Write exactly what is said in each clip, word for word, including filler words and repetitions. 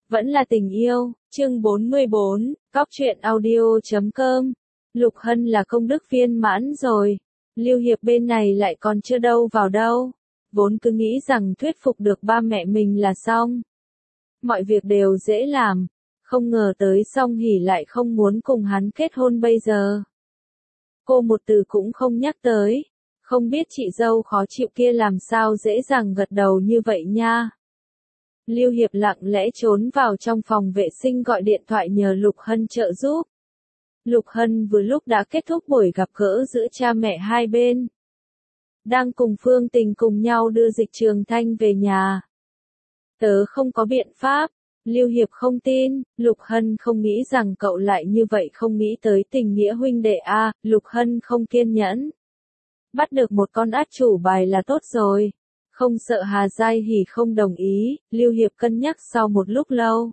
Vẫn là tình yêu, chương bốn mươi bốn, cóc truyện audio chấm com. Lục Hân là công đức viên mãn rồi. Lưu Hiệp bên này lại còn chưa đâu vào đâu. Vốn cứ nghĩ rằng thuyết phục được ba mẹ mình là xong. Mọi việc đều dễ làm. Không ngờ tới Song Hỷ lại không muốn cùng hắn kết hôn bây giờ. Cô một từ cũng không nhắc tới. Không biết chị dâu khó chịu kia làm sao dễ dàng gật đầu như vậy nha. Lưu Hiệp lặng lẽ trốn vào trong phòng vệ sinh gọi điện thoại nhờ Lục Hân trợ giúp. Lục Hân vừa lúc đã kết thúc buổi gặp gỡ giữa cha mẹ hai bên. Đang cùng Phương Tình cùng nhau đưa Dịch Trường Thanh về nhà. Tớ không có biện pháp. Lưu Hiệp không tin, Lục Hân không nghĩ rằng cậu lại như vậy, không nghĩ tới tình nghĩa huynh đệ a. À, Lục Hân không kiên nhẫn. Bắt được một con át chủ bài là tốt rồi. Không sợ Hà Giai Hỷ không đồng ý, Lưu Hiệp cân nhắc sau một lúc lâu.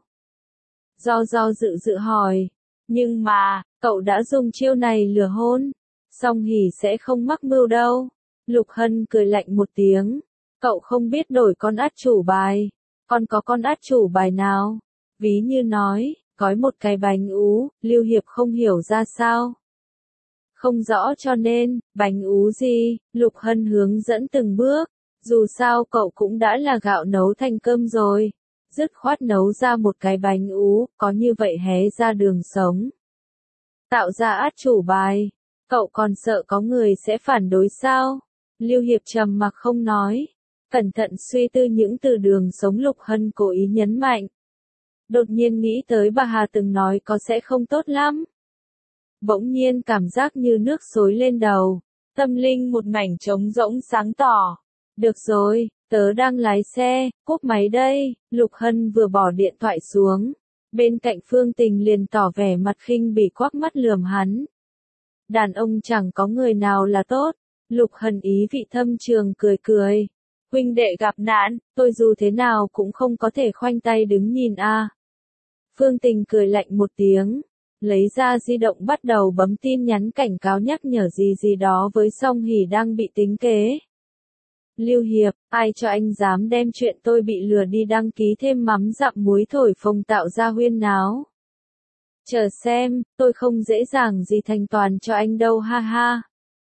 Do do dự dự hỏi, nhưng mà, cậu đã dùng chiêu này lừa hôn, Song Hỷ sẽ không mắc mưu đâu. Lục Hân cười lạnh một tiếng, cậu không biết đổi con át chủ bài, còn có con át chủ bài nào? Ví như nói, gói một cái bánh ú, Lưu Hiệp không hiểu ra sao. Không rõ cho nên, bánh ú gì, Lục Hân hướng dẫn từng bước. Dù sao cậu cũng đã là gạo nấu thành cơm rồi. Dứt khoát nấu ra một cái bánh ú, có như vậy hé ra đường sống. Tạo ra át chủ bài. Cậu còn sợ có người sẽ phản đối sao? Lưu Hiệp trầm mặc không nói. Cẩn thận suy tư những từ đường sống, Lục Hân cố ý nhấn mạnh. Đột nhiên nghĩ tới bà Hà từng nói có sẽ không tốt lắm. Bỗng nhiên cảm giác như nước xối lên đầu. Tâm linh một mảnh trống rỗng sáng tỏ. Được rồi, tớ đang lái xe, cúp máy đây. Lục Hân vừa bỏ điện thoại xuống. Bên cạnh Phương Tình liền tỏ vẻ mặt khinh bỉ quắc mắt lườm hắn. Đàn ông chẳng có người nào là tốt. Lục Hân ý vị thâm trường cười cười. Huynh đệ gặp nạn, tôi dù thế nào cũng không có thể khoanh tay đứng nhìn a. À. Phương Tình cười lạnh một tiếng. Lấy ra di động bắt đầu bấm tin nhắn cảnh cáo nhắc nhở gì gì đó với Song Hỷ đang bị tính kế. Lưu Hiệp, ai cho anh dám đem chuyện tôi bị lừa đi đăng ký thêm mắm dặm muối thổi phồng tạo ra huyên náo. Chờ xem, tôi không dễ dàng gì thành toàn cho anh đâu ha ha.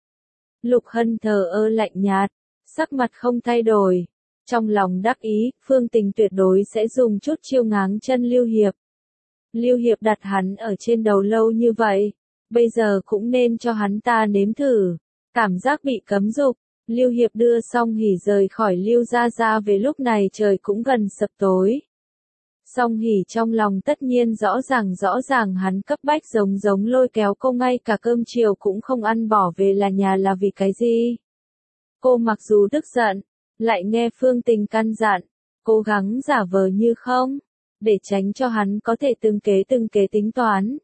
Lục Hân thờ ơ lạnh nhạt, sắc mặt không thay đổi. Trong lòng đắc ý, Phương Tình tuyệt đối sẽ dùng chút chiêu ngáng chân Lưu Hiệp. Lưu Hiệp đặt hắn ở trên đầu lâu như vậy, bây giờ cũng nên cho hắn ta nếm thử. Cảm giác bị cấm dục. Lưu Hiệp đưa Song Hỷ rời khỏi Lưu gia gia về lúc này trời cũng gần sập tối. Song Hỷ trong lòng tất nhiên rõ ràng rõ ràng hắn cấp bách giống giống lôi kéo cô, ngay cả cơm chiều cũng không ăn bỏ về là nhà là vì cái gì. Cô mặc dù tức giận, lại nghe Phương Tình căn dặn, cố gắng giả vờ như không, để tránh cho hắn có thể từng kế từng kế tính toán.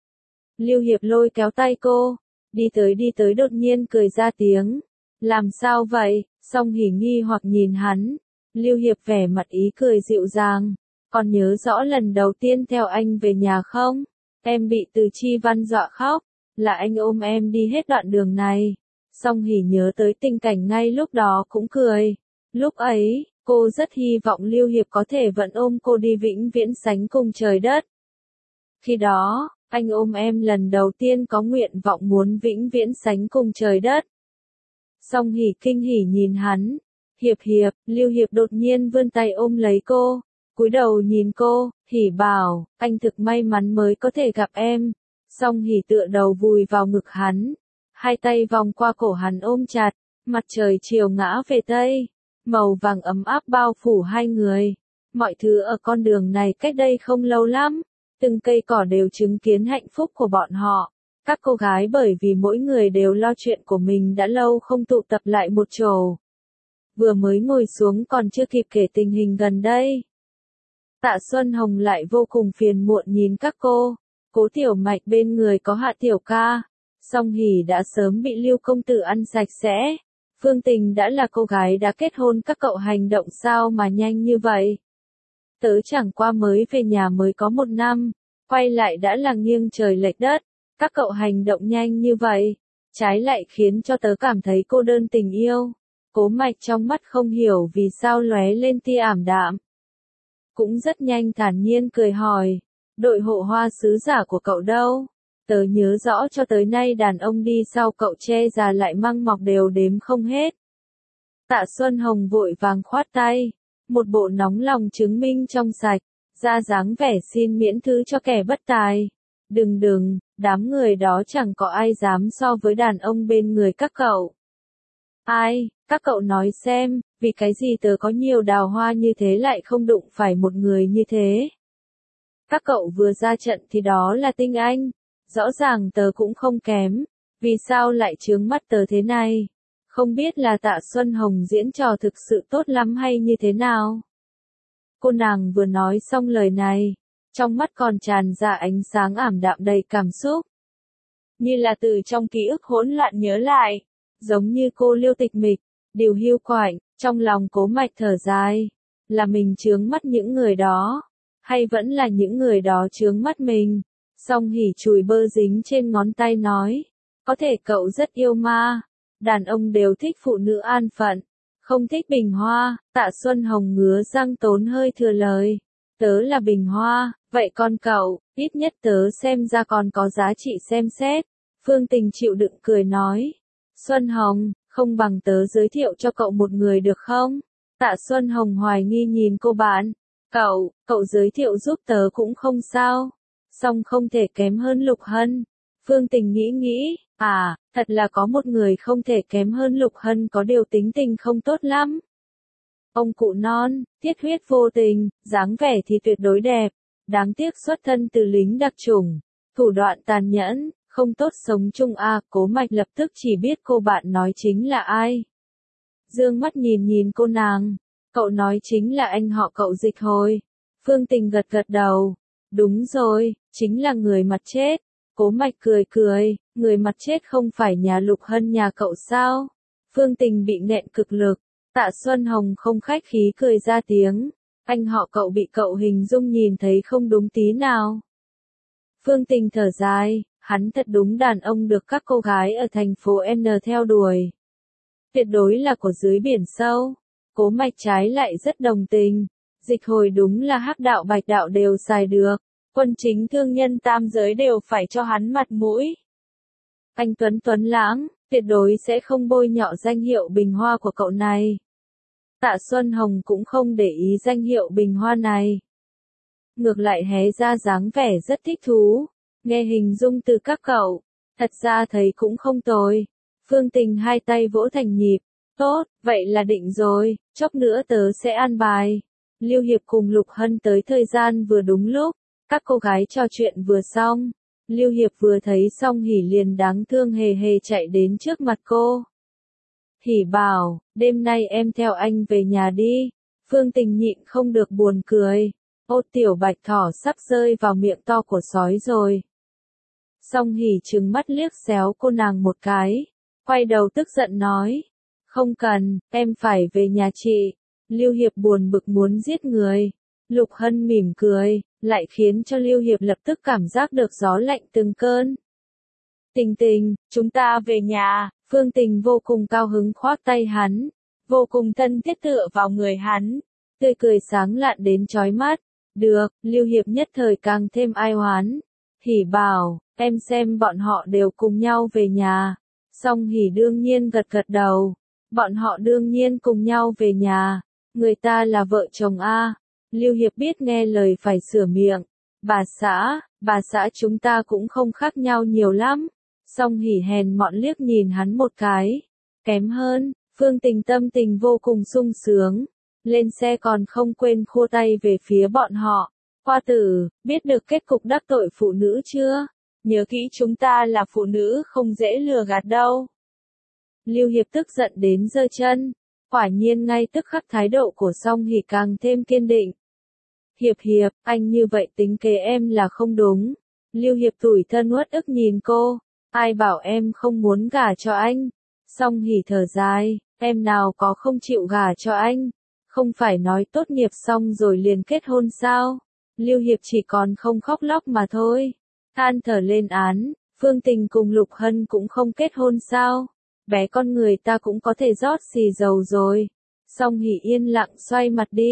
Lưu Hiệp lôi kéo tay cô, đi tới đi tới đột nhiên cười ra tiếng. Làm sao vậy? Song Hỷ nghi hoặc nhìn hắn. Lưu Hiệp vẻ mặt ý cười dịu dàng. Còn nhớ rõ lần đầu tiên theo anh về nhà không? Em bị Từ Chi Văn dọa khóc. Là anh ôm em đi hết đoạn đường này. Song Hỷ nhớ tới tình cảnh ngay lúc đó cũng cười. Lúc ấy, cô rất hy vọng Lưu Hiệp có thể vẫn ôm cô đi vĩnh viễn sánh cùng trời đất. Khi đó, anh ôm em lần đầu tiên có nguyện vọng muốn vĩnh viễn sánh cùng trời đất. Song Hỷ kinh hỉ nhìn hắn. Hiệp Hiệp, Lưu Hiệp đột nhiên vươn tay ôm lấy cô, cúi đầu nhìn cô, Hỷ bảo, anh thực may mắn mới có thể gặp em. Song Hỷ tựa đầu vùi vào ngực hắn, hai tay vòng qua cổ hắn ôm chặt, mặt trời chiều ngã về tây, màu vàng ấm áp bao phủ hai người. Mọi thứ ở con đường này cách đây không lâu lắm, từng cây cỏ đều chứng kiến hạnh phúc của bọn họ. Các cô gái bởi vì mỗi người đều lo chuyện của mình đã lâu không tụ tập lại một chỗ. Vừa mới ngồi xuống còn chưa kịp kể tình hình gần đây. Tạ Xuân Hồng lại vô cùng phiền muộn nhìn các cô. Cố Tiểu Mạch bên người có Hạ Tiểu Ca. Song Hỷ đã sớm bị Lưu công tử ăn sạch sẽ. Phương Tình đã là cô gái đã kết hôn, các cậu hành động sao mà nhanh như vậy? Tớ chẳng qua mới về nhà mới có một năm, quay lại đã là nghiêng trời lệch đất. Các cậu hành động nhanh như vậy, trái lại khiến cho tớ cảm thấy cô đơn tình yêu. Cố Mạch trong mắt không hiểu vì sao lóe lên tia ảm đạm. cũng rất nhanh thản nhiên cười hỏi, đội hộ hoa sứ giả của cậu đâu? Tớ nhớ rõ cho tới nay đàn ông đi sau cậu che già lại măng mọc đều đếm không hết. Tạ Xuân Hồng vội vàng khoát tay, một bộ nóng lòng chứng minh trong sạch, ra dáng vẻ xin miễn thứ cho kẻ bất tài. Đừng đừng, đám người đó chẳng có ai dám so với đàn ông bên người các cậu. Ai, các cậu nói xem, vì cái gì tớ có nhiều đào hoa như thế lại không đụng phải một người như thế? Các cậu vừa ra trận thì đó là tinh anh, rõ ràng tớ cũng không kém, vì sao lại chướng mắt tớ thế này? Không biết là Tạ Xuân Hồng diễn trò thực sự tốt lắm hay như thế nào? Cô nàng vừa nói xong lời này, trong mắt còn tràn ra ánh sáng ảm đạm đầy cảm xúc. Như là từ trong ký ức hỗn loạn nhớ lại, giống như cô liêu tịch mịch, điều hiu quạnh, trong lòng Cố Mạch thở dài, là mình chướng mắt những người đó, hay vẫn là những người đó chướng mắt mình? Song Hỉ chùi bơ dính trên ngón tay nói, có thể cậu rất yêu ma, đàn ông đều thích phụ nữ an phận, không thích bình hoa. Tạ Xuân Hồng ngứa răng tốn hơi thừa lời, tớ là bình hoa, vậy còn cậu, ít nhất tớ xem ra còn có giá trị xem xét. Phương Tình chịu đựng cười nói, Xuân Hồng, không bằng tớ giới thiệu cho cậu một người được không? Tạ Xuân Hồng hoài nghi nhìn cô bạn, cậu, cậu giới thiệu giúp tớ cũng không sao, song không thể kém hơn Lục Hân. Phương Tình nghĩ nghĩ, à, thật là có một người không thể kém hơn Lục Hân, có điều tính tình không tốt lắm. Ông cụ non, thiết huyết vô tình, dáng vẻ thì tuyệt đối đẹp, đáng tiếc xuất thân từ lính đặc chủng, thủ đoạn tàn nhẫn, không tốt sống chung a. À, Cố Mạch lập tức chỉ biết cô bạn nói chính là ai. Dương mắt nhìn nhìn cô nàng, cậu nói chính là anh họ cậu Dịch Hồi. Phương Tình gật gật đầu, đúng rồi, chính là người mặt chết. Cố Mạch cười cười, người mặt chết không phải nhà Lục Hân nhà cậu sao? Phương Tình bị nghẹn cực lực, Tạ Xuân Hồng không khách khí cười ra tiếng, anh họ cậu bị cậu hình dung nhìn thấy không đúng tí nào. Phương Tình thở dài, hắn thật đúng đàn ông được các cô gái ở thành phố N theo đuổi. Tuyệt đối là của dưới biển sâu. Cố Mạch trái lại rất đồng tình, Dịch Hồi đúng là hắc đạo bạch đạo đều xài được, quân chính thương nhân tam giới đều phải cho hắn mặt mũi. Anh Tuấn Tuấn Lãng, tuyệt đối sẽ không bôi nhọ danh hiệu bình hoa của cậu này. Tạ Xuân Hồng cũng không để ý danh hiệu bình hoa này. Ngược lại hé ra dáng vẻ rất thích thú, nghe hình dung từ các cậu, thật ra thấy cũng không tồi. Phương Tình hai tay vỗ thành nhịp, tốt, vậy là định rồi, chốc nữa tớ sẽ an bài. Lưu Hiệp cùng Lục Hân tới thời gian vừa đúng lúc, các cô gái trò chuyện vừa xong. Lưu Hiệp vừa thấy Song Hỉ liền đáng thương hề hề chạy đến trước mặt cô. Hỉ bảo, đêm nay em theo anh về nhà đi. Phương Tình nhịn không được buồn cười. Ô tiểu bạch thỏ sắp rơi vào miệng to của sói rồi. Song Hỉ trừng mắt liếc xéo cô nàng một cái, quay đầu tức giận nói, không cần, em phải về nhà chị. Lưu Hiệp buồn bực muốn giết người. Lục Hân mỉm cười, lại khiến cho Lưu Hiệp lập tức cảm giác được gió lạnh từng cơn. Tình Tình, chúng ta về nhà. Phương Tình vô cùng cao hứng khoác tay hắn, vô cùng thân thiết tựa vào người hắn, tươi cười sáng lạn đến chói mắt. Được, Lưu Hiệp nhất thời càng thêm ai oán. Hỉ bảo, em xem bọn họ đều cùng nhau về nhà. Song Hỉ đương nhiên gật gật đầu, bọn họ đương nhiên cùng nhau về nhà, người ta là vợ chồng a. Lưu Hiệp biết nghe lời phải sửa miệng, bà xã, bà xã chúng ta cũng không khác nhau nhiều lắm. Song Hỉ hèn mọn liếc nhìn hắn một cái, kém hơn. Phương Tình tâm tình vô cùng sung sướng, lên xe còn không quên khua tay về phía bọn họ. Hoa tử, biết được kết cục đắc tội phụ nữ chưa? Nhớ kỹ chúng ta là phụ nữ không dễ lừa gạt đâu. Lưu Hiệp tức giận đến giơ chân, quả nhiên ngay tức khắc thái độ của Song Hỉ càng thêm kiên định. Hiệp Hiệp, anh như vậy tính kế em là không đúng. Lưu Hiệp tủi thân uất ức nhìn cô, ai bảo em không muốn gả cho anh. Song Hỉ thở dài, em nào có không chịu gả cho anh, không phải nói tốt nghiệp xong rồi liền kết hôn sao? Lưu Hiệp chỉ còn không khóc lóc mà thôi. Than thở lên án, Phương Tình cùng Lục Hân cũng không kết hôn sao? Bé con người ta cũng có thể rót xì dầu rồi. Song Hỉ yên lặng xoay mặt đi.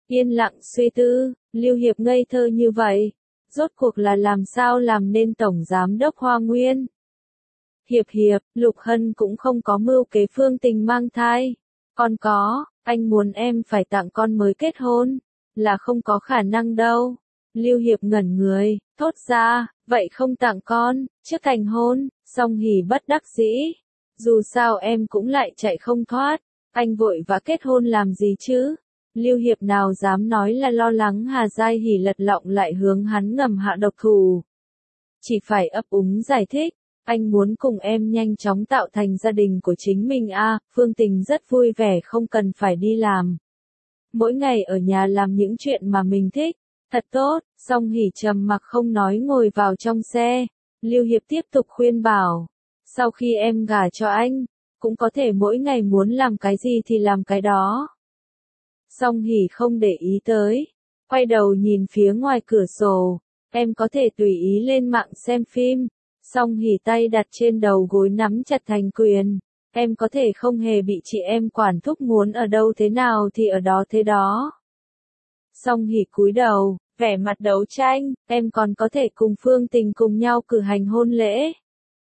Yên lặng suy tư, Lưu Hiệp ngây thơ như vậy. Rốt cuộc là làm sao làm nên Tổng Giám đốc Hoa Nguyên? Hiệp hiệp, Lục Hân cũng không có mưu kế Phương Tình mang thai. Con có, anh muốn em phải tặng con mới kết hôn. Là không có khả năng đâu. Lưu Hiệp ngẩn người, thốt ra, vậy không tặng con, trước thành hôn, Song Hỷ bất đắc dĩ. Dù sao em cũng lại chạy không thoát, anh vội vã kết hôn làm gì chứ? Lưu Hiệp nào dám nói là lo lắng Hà Giai Hỷ lật lọng lại hướng hắn ngầm hạ độc thủ. Chỉ phải ấp úng giải thích, anh muốn cùng em nhanh chóng tạo thành gia đình của chính mình a. À, Phương Tình rất vui vẻ không cần phải đi làm. Mỗi ngày ở nhà làm những chuyện mà mình thích, thật tốt. Song Hỷ trầm mặc không nói ngồi vào trong xe. Lưu Hiệp tiếp tục khuyên bảo, sau khi em gả cho anh, cũng có thể mỗi ngày muốn làm cái gì thì làm cái đó. Song Hỷ không để ý tới, quay đầu nhìn phía ngoài cửa sổ, em có thể tùy ý lên mạng xem phim. Song Hỷ tay đặt trên đầu gối nắm chặt thành quyền, em có thể không hề bị chị em quản thúc muốn ở đâu thế nào thì ở đó thế đó. Song Hỷ cúi đầu, vẻ mặt đấu tranh, em còn có thể cùng Phương Tình cùng nhau cử hành hôn lễ.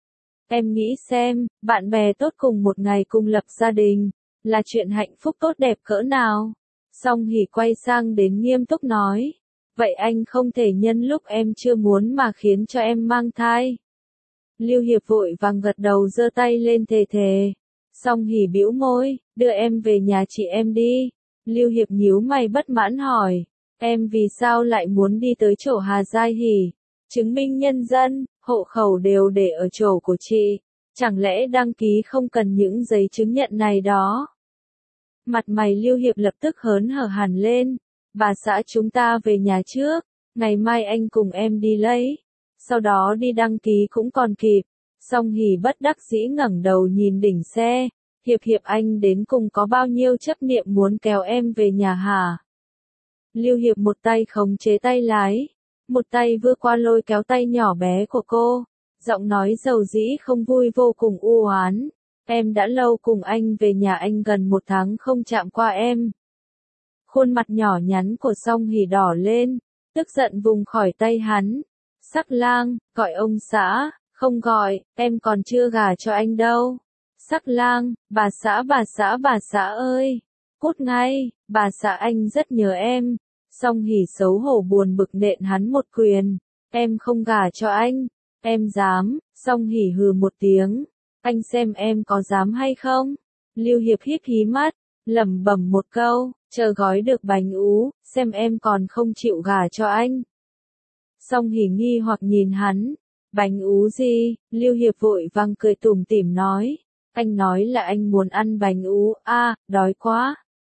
Em nghĩ xem, bạn bè tốt cùng một ngày cùng lập gia đình, là chuyện hạnh phúc tốt đẹp cỡ nào. Song Hỷ quay sang đến nghiêm túc nói, vậy anh không thể nhân lúc em chưa muốn mà khiến cho em mang thai. Lưu Hiệp vội vàng gật đầu giơ tay lên thề thề. Song Hỷ bĩu môi, đưa em về nhà chị em đi. Lưu Hiệp nhíu mày bất mãn hỏi, em vì sao lại muốn đi tới chỗ Hà Giai Hỷ? Chứng minh nhân dân, hộ khẩu đều để ở chỗ của chị, chẳng lẽ đăng ký không cần những giấy chứng nhận này đó? Mặt mày Lưu Hiệp lập tức hớn hở hẳn lên, bà xã chúng ta về nhà trước, ngày mai anh cùng em đi lấy, sau đó đi đăng ký cũng còn kịp. Song Hỷ bất đắc dĩ ngẩng đầu nhìn đỉnh xe, Hiệp Hiệp anh đến cùng có bao nhiêu chấp niệm muốn kéo em về nhà hả? Lưu Hiệp một tay khống chế tay lái, một tay vừa qua lôi kéo tay nhỏ bé của cô, giọng nói dầu dĩ không vui vô cùng u oán. Em đã lâu cùng anh về nhà anh gần một tháng không chạm qua em. Khuôn mặt nhỏ nhắn của Song Hỷ đỏ lên, tức giận vùng khỏi tay hắn. Sắc lang, gọi ông xã, không gọi, em còn chưa gả cho anh đâu. Sắc lang, bà xã bà xã bà xã ơi, cút ngay, bà xã anh rất nhớ em. Song Hỷ xấu hổ buồn bực nện hắn một quyền, em không gả cho anh, em dám. Song Hỷ hừ một tiếng, anh xem em có dám hay không? Lưu Hiệp híp hí mắt, lẩm bẩm một câu, chờ gói được bánh ú, xem em còn không chịu gả cho anh. Song Hỷ nghi hoặc nhìn hắn, bánh ú gì? Lưu Hiệp vội vang cười tủm tỉm nói, anh nói là anh muốn ăn bánh ú, a, à, đói quá.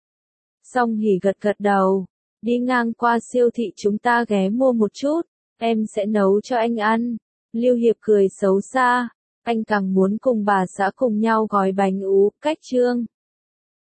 Song Hỷ gật gật đầu, đi ngang qua siêu thị chúng ta ghé mua một chút, em sẽ nấu cho anh ăn. Lưu Hiệp cười xấu xa, anh càng muốn cùng bà xã cùng nhau gói bánh ú, cách chương.